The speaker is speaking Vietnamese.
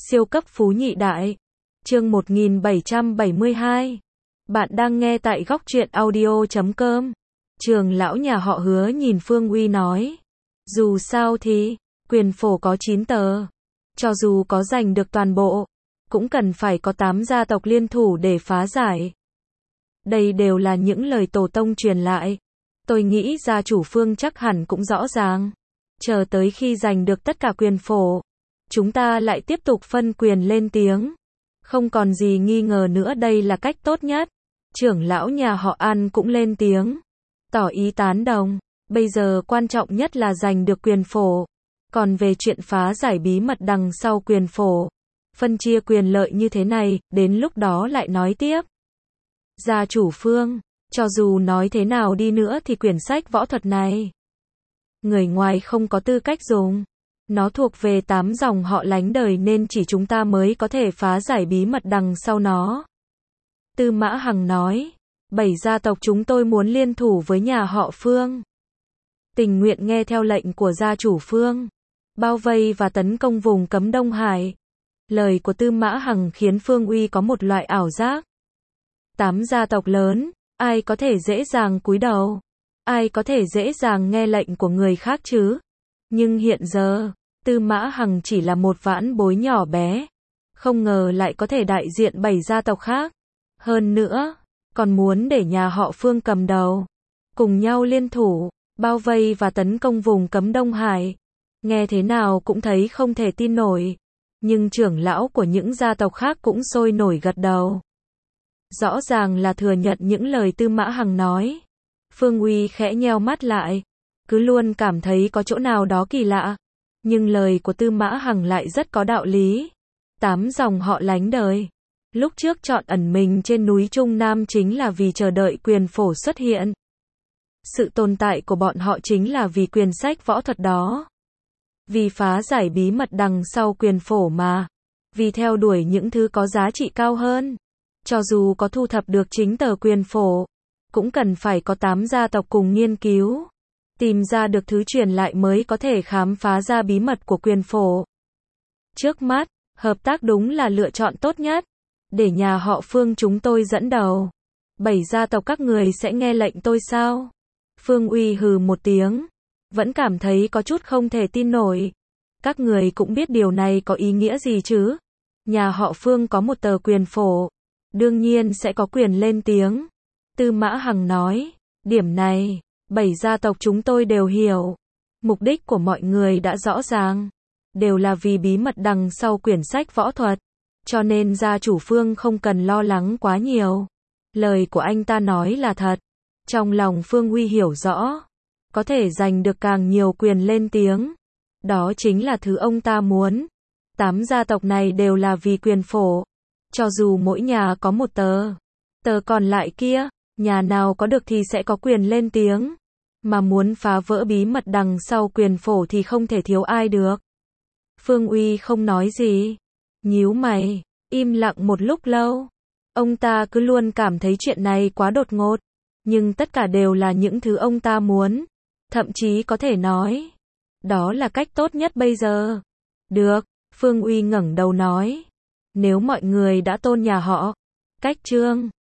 Siêu cấp phú nhị đại. Chương 1772. Bạn đang nghe tại góc truyện audio.com. Trường lão nhà họ Hứa nhìn Phương Uy nói. Dù sao thì, quyền phổ có 9 tờ. Cho dù có giành được toàn bộ, cũng cần phải có 8 gia tộc liên thủ để phá giải. Đây đều là những lời tổ tông truyền lại. Tôi nghĩ gia chủ Phương chắc hẳn cũng rõ ràng. Chờ tới khi giành được tất cả quyền phổ, chúng ta lại tiếp tục phân quyền lên tiếng. Không còn gì nghi ngờ nữa, đây là cách tốt nhất. Trưởng lão nhà họ An cũng lên tiếng, tỏ ý tán đồng. Bây giờ quan trọng nhất là giành được quyền phổ. Còn về chuyện phá giải bí mật đằng sau quyền phổ, phân chia quyền lợi như thế này, đến lúc đó lại nói tiếp. Gia chủ Phương, cho dù nói thế nào đi nữa thì quyển sách võ thuật này, người ngoài không có tư cách dùng. Nó thuộc về 8 dòng họ lánh đời nên chỉ chúng ta mới có thể phá giải bí mật đằng sau nó. Tư Mã Hằng nói, 7 gia tộc chúng tôi muốn liên thủ với nhà họ Phương. Tình nguyện nghe theo lệnh của gia chủ Phương, bao vây và tấn công vùng cấm Đông Hải. Lời của Tư Mã Hằng khiến Phương Uy có một loại ảo giác. 8 gia tộc lớn, ai có thể dễ dàng cúi đầu? Ai có thể dễ dàng nghe lệnh của người khác chứ? Nhưng hiện giờ, Tư Mã Hằng chỉ là một vãn bối nhỏ bé. Không ngờ lại có thể đại diện 7 gia tộc khác. Hơn nữa, còn muốn để nhà họ Phương cầm đầu. Cùng nhau liên thủ, bao vây và tấn công vùng cấm Đông Hải. Nghe thế nào cũng thấy không thể tin nổi. Nhưng trưởng lão của những gia tộc khác cũng sôi nổi gật đầu. Rõ ràng là thừa nhận những lời Tư Mã Hằng nói. Phương Uy khẽ nheo mắt lại, cứ luôn cảm thấy có chỗ nào đó kỳ lạ. Nhưng lời của Tư Mã Hằng lại rất có đạo lý. 8 dòng họ lánh đời, lúc trước chọn ẩn mình trên núi Trung Nam chính là vì chờ đợi quyền phổ xuất hiện. Sự tồn tại của bọn họ chính là vì quyền sách võ thuật đó. Vì phá giải bí mật đằng sau quyền phổ mà. Vì theo đuổi những thứ có giá trị cao hơn. Cho dù có thu thập được chính tờ quyền phổ, cũng cần phải có 8 gia tộc cùng nghiên cứu. Tìm ra được thứ truyền lại mới có thể khám phá ra bí mật của quyền phổ. Trước mắt, hợp tác đúng là lựa chọn tốt nhất. Để nhà họ Phương chúng tôi dẫn đầu. 7 gia tộc các người sẽ nghe lệnh tôi sao? Phương Uy hừ một tiếng. Vẫn cảm thấy có chút không thể tin nổi. Các người cũng biết điều này có ý nghĩa gì chứ? Nhà họ Phương có một tờ quyền phổ, đương nhiên sẽ có quyền lên tiếng. Tư Mã Hằng nói, điểm này, 7 gia tộc chúng tôi đều hiểu. Mục đích của mọi người đã rõ ràng. Đều là vì bí mật đằng sau quyển sách võ thuật. Cho nên gia chủ Phương không cần lo lắng quá nhiều. Lời của anh ta nói là thật. Trong lòng Phương Uy hiểu rõ. Có thể giành được càng nhiều quyền lên tiếng. Đó chính là thứ ông ta muốn. 8 gia tộc này đều là vì quyền phổ. Cho dù mỗi nhà có một tờ. Tờ còn lại kia, nhà nào có được thì sẽ có quyền lên tiếng. Mà muốn phá vỡ bí mật đằng sau quyền phổ thì không thể thiếu ai được. Phương Uy không nói gì. Nhíu mày, im lặng một lúc lâu. Ông ta cứ luôn cảm thấy chuyện này quá đột ngột. Nhưng tất cả đều là những thứ ông ta muốn. Thậm chí có thể nói, đó là cách tốt nhất bây giờ. Được, Phương Uy ngẩng đầu nói. Nếu mọi người đã tôn nhà họ, cách Trương,